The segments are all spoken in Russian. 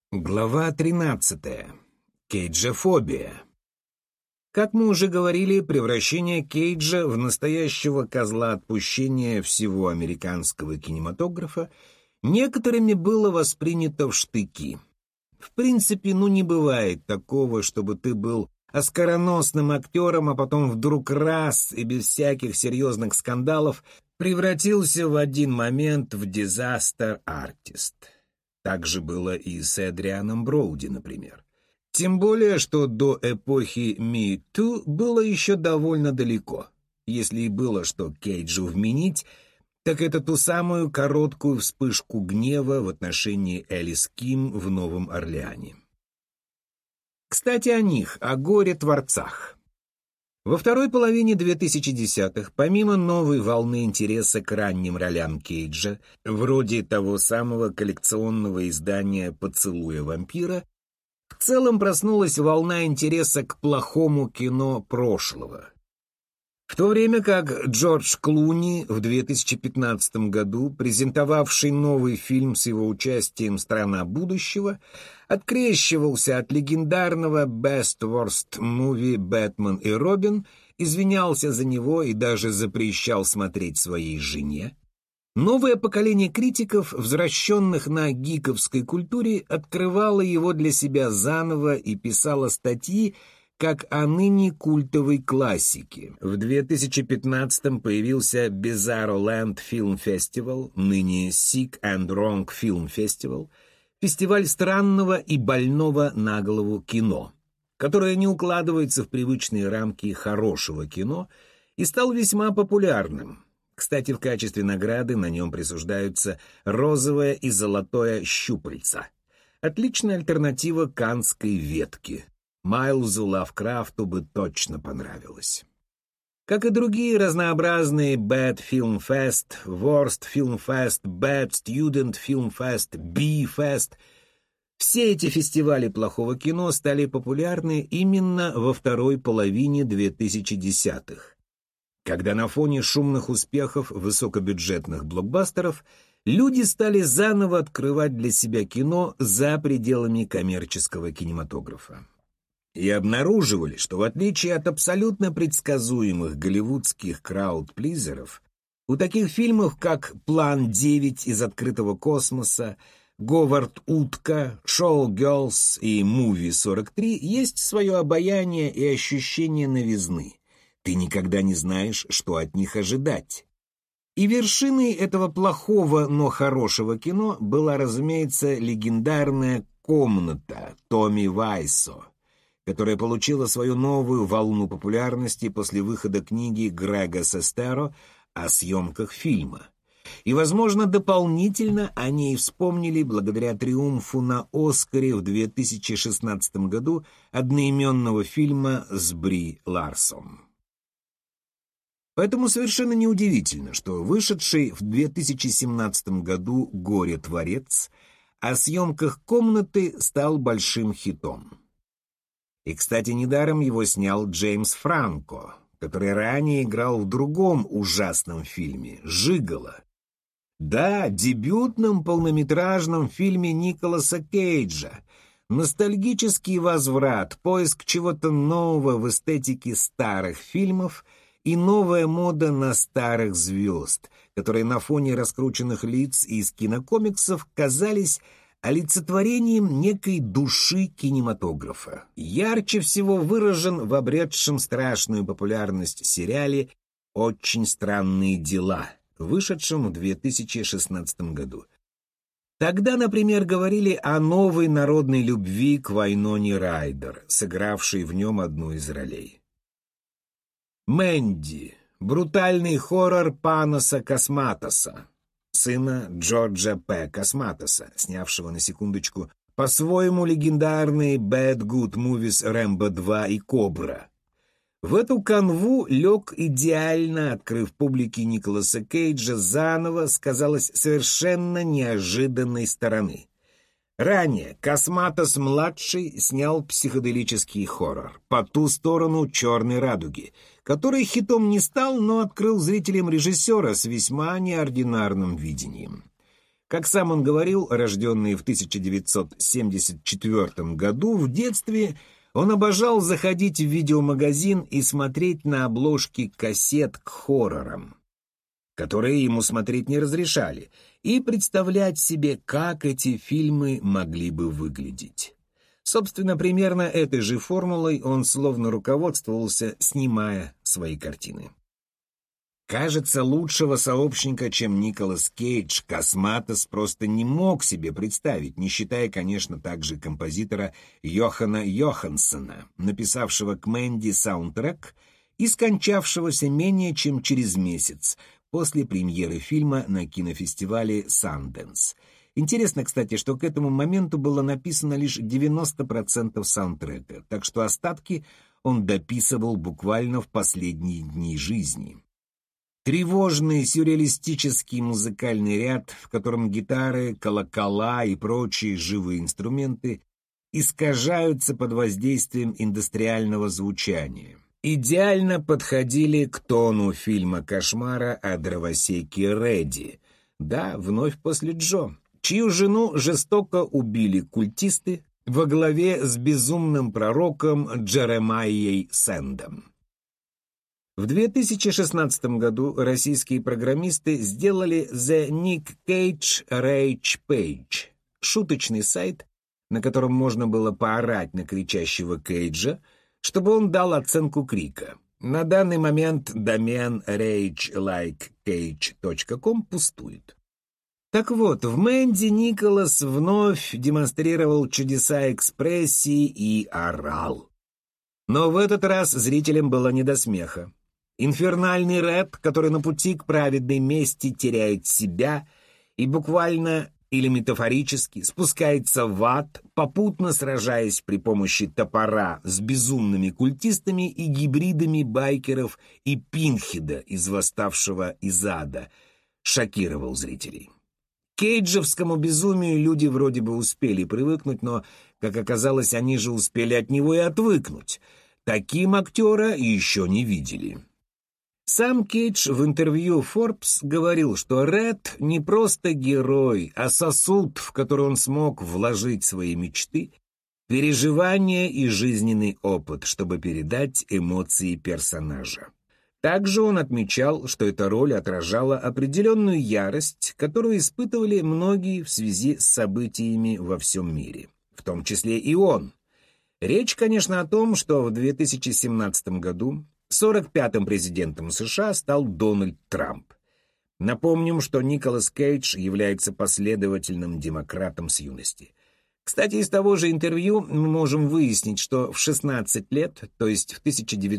Глава 13. Кейджофобия. Как мы уже говорили, превращение Кейджа в настоящего козла отпущения всего американского кинематографа некоторыми было воспринято в штыки. В принципе, не бывает такого, чтобы ты был оскароносным актером, а потом вдруг раз и без всяких серьезных скандалов превратился в один момент в дизастер-артист. Так же было и с Эдрианом Броуди, например. Тем более, что до эпохи Me Too было еще довольно далеко. Если и было что Кейджу вменить, так это ту самую короткую вспышку гнева в отношении Элис Ким в Новом Орлеане. Кстати, о них, о горе-творцах. Во второй половине 2010-х, помимо новой волны интереса к ранним ролям Кейджа, вроде того самого коллекционного издания «Поцелуя вампира», в целом проснулась волна интереса к плохому кино прошлого. В то время как Джордж Клуни в 2015 году, презентовавший новый фильм с его участием «Страна будущего», открещивался от легендарного Best Worst Movie «Бэтмен и Робин», извинялся за него и даже запрещал смотреть своей жене, новое поколение критиков, возвращенных на гиковской культуре, открывало его для себя заново и писало статьи, как о ныне культовой классике. В 2015-м появился Bizarro Land Film Festival, ныне Sick and Wrong Film Festival, фестиваль странного и больного на голову кино, которое не укладывается в привычные рамки хорошего кино и стал весьма популярным. Кстати, в качестве награды на нем присуждаются розовое и золотое щупальца. Отличная альтернатива каннской ветке. Майлзу Лавкрафту бы точно понравилось. Как и другие разнообразные Bad Film Fest, Worst Film Fest, Bad Student Film Fest, B-Fest, все эти фестивали плохого кино стали популярны именно во второй половине 2010-х, когда на фоне шумных успехов высокобюджетных блокбастеров люди стали заново открывать для себя кино за пределами коммерческого кинематографа. И обнаруживали, что в отличие от абсолютно предсказуемых голливудских краудплизеров, у таких фильмов, как «План 9 из открытого космоса», «Говард Утка», «Шоу-герлз» и «Муви 43» есть свое обаяние и ощущение новизны. Ты никогда не знаешь, что от них ожидать. И вершиной этого плохого, но хорошего кино была, разумеется, легендарная «Комната» Томми Вайсо, которая получила свою новую волну популярности после выхода книги Грега Сестеро о съемках фильма. И, возможно, дополнительно о ней вспомнили благодаря триумфу на «Оскаре» в 2016 году одноименного фильма с Бри Ларсон. Поэтому совершенно неудивительно, что вышедший в 2017 году «Горе-творец» о съемках «Комнаты» стал большим хитом. И, кстати, недаром его снял Джеймс Франко, который ранее играл в другом ужасном фильме «Жиголо». Да, дебютном полнометражном фильме Николаса Кейджа. Ностальгический возврат, поиск чего-то нового в эстетике старых фильмов и новая мода на старых звезд, которые на фоне раскрученных лиц из кинокомиксов казались олицетворением некой души кинематографа. Ярче всего выражен в обретшем страшную популярность сериале «Очень странные дела», вышедшем в 2016 году. Тогда, например, говорили о новой народной любви к Вайноне Райдер, сыгравшей в нем одну из ролей. «Мэнди» — брутальный хоррор Паноса Косматоса, сына Джорджа П. Косматоса, снявшего, на секундочку, по-своему легендарные Bad Good Movies «Рэмбо 2» и «Кобра». В эту канву лег идеально, открыв публике Николаса Кейджа заново, сказалось, совершенно неожиданной стороны. Ранее Косматос-младший снял психоделический хоррор «По ту сторону черной радуги», который хитом не стал, но открыл зрителям режиссера с весьма неординарным видением. Как сам он говорил, рожденный в 1974 году, в детстве он обожал заходить в видеомагазин и смотреть на обложки кассет к хоррорам, которые ему смотреть не разрешали, и представлять себе, как эти фильмы могли бы выглядеть. Собственно, примерно этой же формулой он словно руководствовался, снимая свои картины. Кажется, лучшего сообщника, чем Николас Кейдж, Косматос просто не мог себе представить, не считая, конечно, также композитора Йохана Йоханссона, написавшего к «Мэнди» саундтрек и скончавшегося менее чем через месяц после премьеры фильма на кинофестивале «Санденс». Интересно, кстати, что к этому моменту было написано лишь 90% саундтрека, так что остатки он дописывал буквально в последние дни жизни. Тревожный сюрреалистический музыкальный ряд, в котором гитары, колокола и прочие живые инструменты искажаются под воздействием индустриального звучания, идеально подходили к тону фильма «Кошмара» о дровосеке Редди, да, вновь после Джо, чью жену жестоко убили культисты во главе с безумным пророком Джеремайей Сэндом. В 2016 году российские программисты сделали The Nick Cage Rage Page, шуточный сайт, на котором можно было поорать на кричащего Кейджа, чтобы он дал оценку крика. На данный момент домен ragelikeCage.com пустует. Так вот, в «Мэнди» Николас вновь демонстрировал чудеса экспрессии и орал. Но в этот раз зрителям было не до смеха. Инфернальный рэп, который на пути к праведной мести теряет себя и буквально или метафорически спускается в ад, попутно сражаясь при помощи топора с безумными культистами и гибридами байкеров и Пинхеда из «Восставшего из ада», шокировал зрителей. К кейджевскому безумию люди вроде бы успели привыкнуть, но, как оказалось, они же успели от него и отвыкнуть. Таким актера еще не видели. Сам Кейдж в интервью Forbes говорил, что Ред не просто герой, а сосуд, в который он смог вложить свои мечты, переживания и жизненный опыт, чтобы передать эмоции персонажа. Также он отмечал, что эта роль отражала определенную ярость, которую испытывали многие в связи с событиями во всем мире, в том числе и он. Речь, конечно, о том, что в 2017 году 45-м президентом США стал Дональд Трамп. Напомним, что Николас Кейдж является последовательным демократом с юности. Кстати, из того же интервью мы можем выяснить, что в 16 лет, то есть в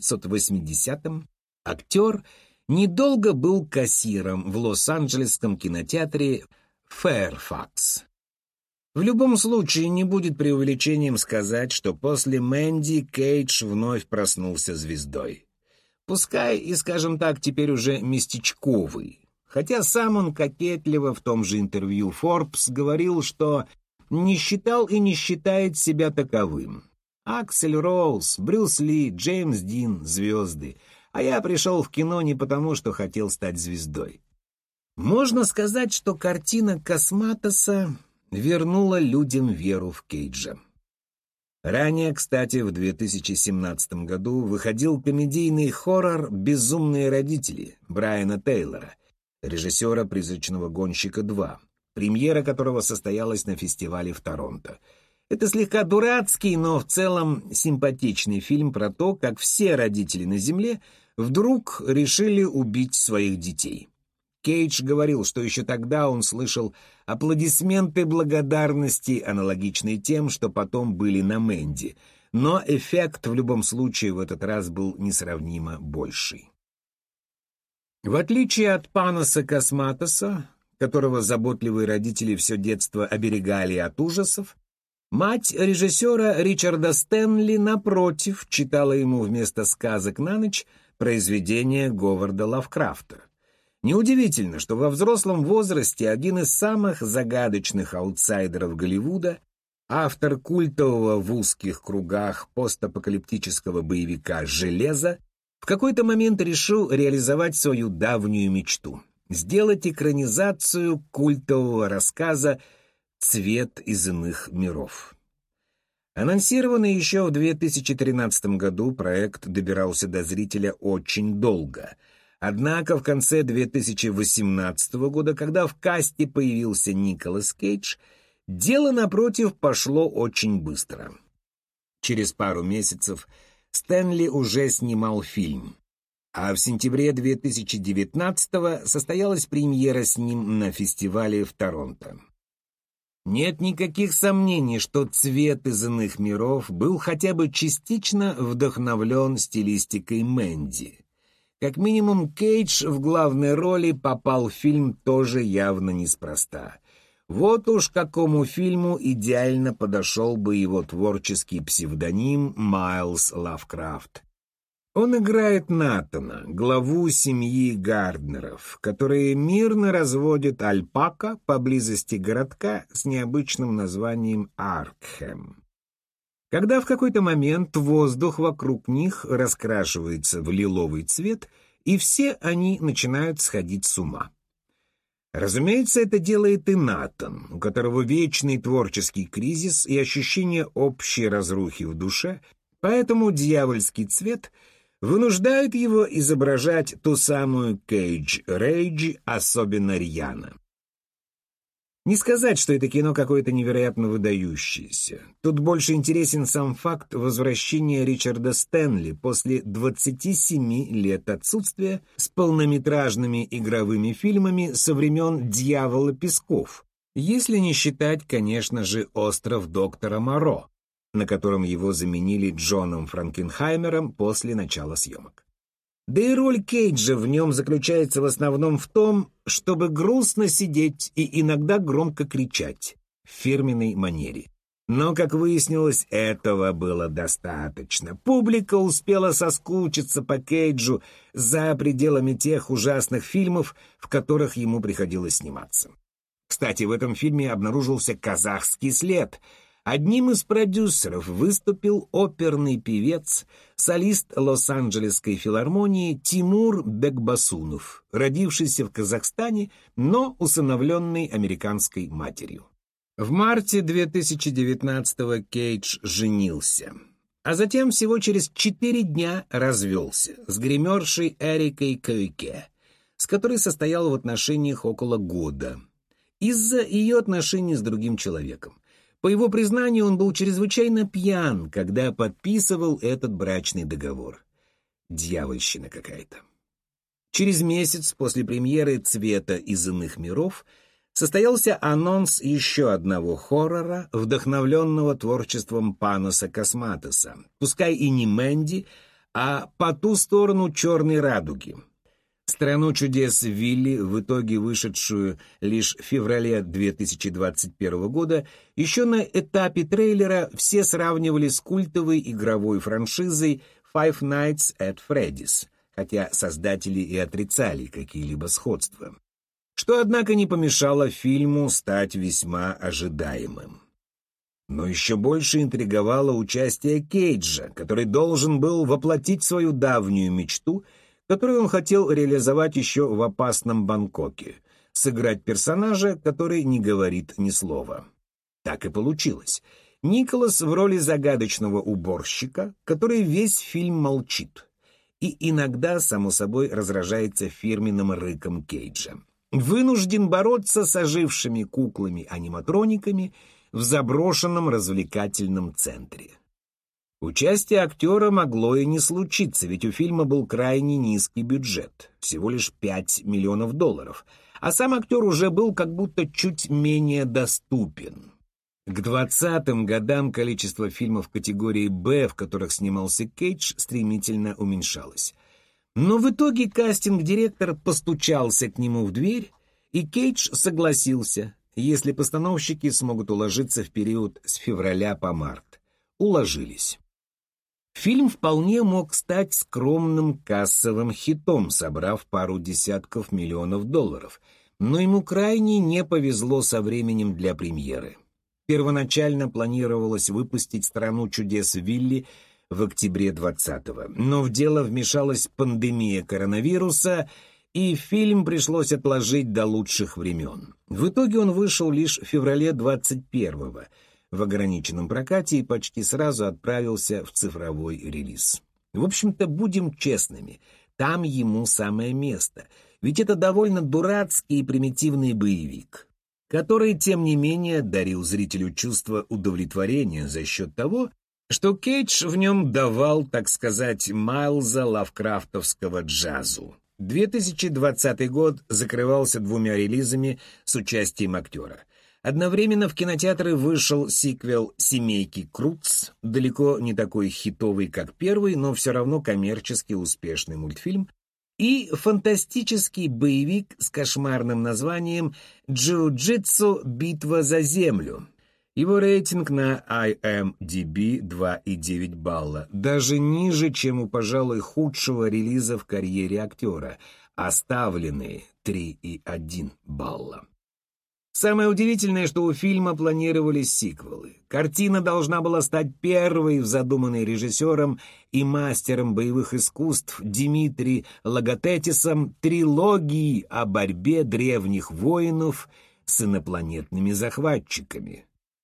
1980-м, актер недолго был кассиром в Лос-Анджелесском кинотеатре Fairfax. В любом случае, не будет преувеличением сказать, что после «Мэнди» Кейдж вновь проснулся звездой. Пускай и, скажем так, теперь уже местечковый. Хотя сам он кокетливо в том же интервью Forbes говорил, что не считал и не считает себя таковым. Аксель Роуз, Брюс Ли, Джеймс Дин — звезды. А я пришел в кино не потому, что хотел стать звездой. Можно сказать, что картина Косматоса вернула людям веру в Кейджа. Ранее, кстати, в 2017 году выходил комедийный хоррор «Безумные родители» Брайана Тейлора, режиссера «Призрачного гонщика 2», премьера которого состоялась на фестивале в Торонто. Это слегка дурацкий, но в целом симпатичный фильм про то, как все родители на Земле вдруг решили убить своих детей. Кейдж говорил, что еще тогда он слышал аплодисменты благодарности, аналогичные тем, что потом были на «Мэнди», но эффект в любом случае в этот раз был несравнимо больший. В отличие от Паноса Косматоса, которого заботливые родители все детство оберегали от ужасов, мать режиссера Ричарда Стэнли, напротив, читала ему вместо сказок на ночь произведения Говарда Лавкрафта. Неудивительно, что во взрослом возрасте один из самых загадочных аутсайдеров Голливуда, автор культового в узких кругах постапокалиптического боевика «Железо», в какой-то момент решил реализовать свою давнюю мечту сделать экранизацию культового рассказа «Цвет из иных миров». Анонсированный еще в 2013 году, проект добирался до зрителя очень долго. Однако в конце 2018 года, когда в касте появился Николас Кейдж, дело, напротив, пошло очень быстро. Через пару месяцев Стэнли уже снимал фильм, а в сентябре 2019 состоялась премьера с ним на фестивале в Торонто. Нет никаких сомнений, что «Цвет из иных миров» был хотя бы частично вдохновлен стилистикой Мэнди. Как минимум, Кейдж в главной роли попал в фильм тоже явно неспроста. Вот уж к какому фильму идеально подошел бы его творческий псевдоним Майлз Лавкрафт. Он играет Натана, главу семьи Гарднеров, которые мирно разводят альпака поблизости городка с необычным названием Аркхэм. Когда в какой-то момент воздух вокруг них раскрашивается в лиловый цвет, и все они начинают сходить с ума. Разумеется, это делает и Натан, у которого вечный творческий кризис и ощущение общей разрухи в душе, поэтому дьявольский цвет вынуждает его изображать ту самую Кейдж-рейдж особенно рьяно. Не сказать, что это кино какое-то невероятно выдающееся. Тут больше интересен сам факт возвращения Ричарда Стэнли после 27 лет отсутствия с полнометражными игровыми фильмами со времен «Дьявола Песков», если не считать, конечно же, «Остров доктора Моро», на котором его заменили Джоном Франкенхаймером после начала съемок. Да и роль Кейджа в нем заключается в основном в том, чтобы грустно сидеть и иногда громко кричать в фирменной манере. Но, как выяснилось, этого было достаточно. Публика успела соскучиться по Кейджу за пределами тех ужасных фильмов, в которых ему приходилось сниматься. Кстати, в этом фильме обнаружился казахский след. Одним из продюсеров выступил оперный певец, солист Лос-Анджелесской филармонии Тимур Бекбасунов, родившийся в Казахстане, но усыновленный американской матерью. В марте 2019-го Кейдж женился, а затем всего через 4 дня развелся с гримершей Эрикой Кёйке, с которой состоял в отношениях около года, из-за ее отношений с другим человеком. По его признанию, он был чрезвычайно пьян, когда подписывал этот брачный договор. Дьявольщина какая-то. Через месяц после премьеры «Цвета из иных миров» состоялся анонс еще одного хоррора, вдохновленного творчеством Паноса Косматоса, пускай и не Мэнди, а «По ту сторону черной радуги». «Страну чудес Вилли», в итоге вышедшую лишь в феврале 2021 года, еще на этапе трейлера все сравнивали с культовой игровой франшизой Five Nights at Freddy's, хотя создатели и отрицали какие-либо сходства. Что, однако, не помешало фильму стать весьма ожидаемым. Но еще больше интриговало участие Кейджа, который должен был воплотить свою давнюю мечту, которую он хотел реализовать еще в «Опасном Бангкоке», сыграть персонажа, который не говорит ни слова. Так и получилось. Николас в роли загадочного уборщика, который весь фильм молчит, и иногда, само собой, разражается фирменным рыком Кейджа. Вынужден бороться с ожившими куклами-аниматрониками в заброшенном развлекательном центре. Участие актера могло и не случиться, ведь у фильма был крайне низкий бюджет, всего лишь $5 миллионов, а сам актер уже был как будто чуть менее доступен. К 20-м годам количество фильмов категории «Б», в которых снимался Кейдж, стремительно уменьшалось. Но в итоге кастинг-директор постучался к нему в дверь, и Кейдж согласился, если постановщики смогут уложиться в период с февраля по март. Уложились. Фильм вполне мог стать скромным кассовым хитом, собрав пару десятков миллионов долларов, но ему крайне не повезло со временем для премьеры. Первоначально планировалось выпустить «Страну чудес Вилли» в октябре 2020-го, но в дело вмешалась пандемия коронавируса, и фильм пришлось отложить до лучших времен. В итоге он вышел лишь в феврале 21-го в ограниченном прокате и почти сразу отправился в цифровой релиз. В общем-то, будем честными, там ему самое место, ведь это довольно дурацкий и примитивный боевик, который, тем не менее, дарил зрителю чувство удовлетворения за счет того, что Кейдж в нем давал, так сказать, Майлза лавкрафтовского джазу. 2020 год закрывался 2 релизами с участием актера. Одновременно в кинотеатры вышел сиквел «Семейки Крудс», далеко не такой хитовый, как первый, но все равно коммерчески успешный мультфильм, и фантастический боевик с кошмарным названием «Джиу-джитсу. Битва за землю». Его рейтинг на IMDb 2,9 балла, даже ниже, чем у, пожалуй, худшего релиза в карьере актера, оставленные 3,1 балла. Самое удивительное, что у фильма планировались сиквелы. Картина должна была стать первой в задуманной режиссером и мастером боевых искусств Димитри Логотетисом трилогии о борьбе древних воинов с инопланетными захватчиками.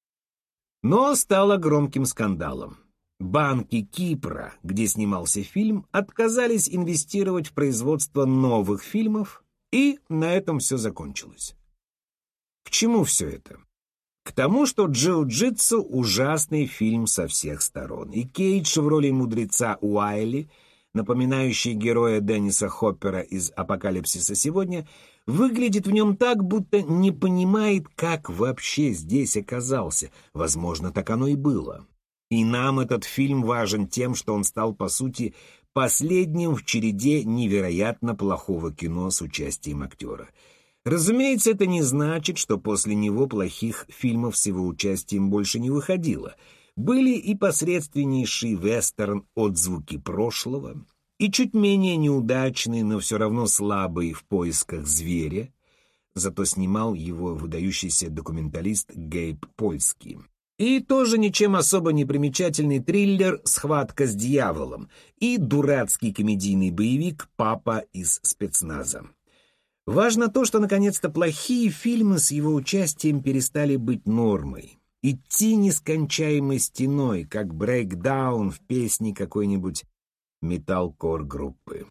Но стало громким скандалом. Банки Кипра, где снимался фильм, отказались инвестировать в производство новых фильмов, и на этом все закончилось. К чему все это? К тому, что «Джиу-джитсу» — ужасный фильм со всех сторон, и Кейдж в роли мудреца Уайли, напоминающий героя Денниса Хоппера из «Апокалипсиса сегодня», выглядит в нем так, будто не понимает, как вообще здесь оказался. Возможно, так оно и было. И нам этот фильм важен тем, что он стал, по сути, последним в череде невероятно плохого кино с участием актера. Разумеется, это не значит, что после него плохих фильмов с его участием больше не выходило. Были и посредственнейший вестерн «Отзвуки прошлого», и чуть менее неудачный, но все равно слабый «В поисках зверя», зато снимал его выдающийся документалист Гейб Польский. И тоже ничем особо не примечательный триллер «Схватка с дьяволом» и дурацкий комедийный боевик «Папа из спецназа». Важно то, что наконец-то плохие фильмы с его участием перестали быть нормой. Идти нескончаемой стеной, как брейкдаун в песне какой-нибудь металкор-группы.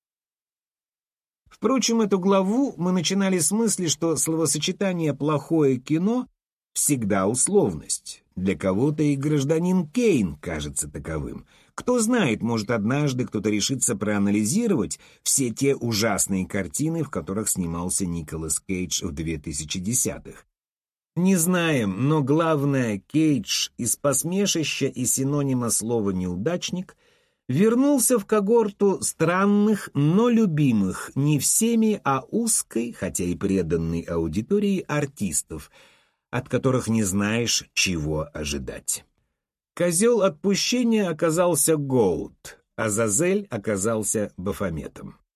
Впрочем, эту главу мы начинали с мысли, что словосочетание «плохое кино» всегда условность. Для кого-то и гражданин Кейн кажется таковым. Кто знает, может, однажды кто-то решится проанализировать все те ужасные картины, в которых снимался Николас Кейдж в 2010-х. Не знаем, но главное, Кейдж из посмешища и синонима слова «неудачник» вернулся в когорту странных, но любимых не всеми, а узкой, хотя и преданной аудитории артистов, от которых не знаешь, чего ожидать. Козел отпущения оказался Гоут, а Азазель оказался Бафометом.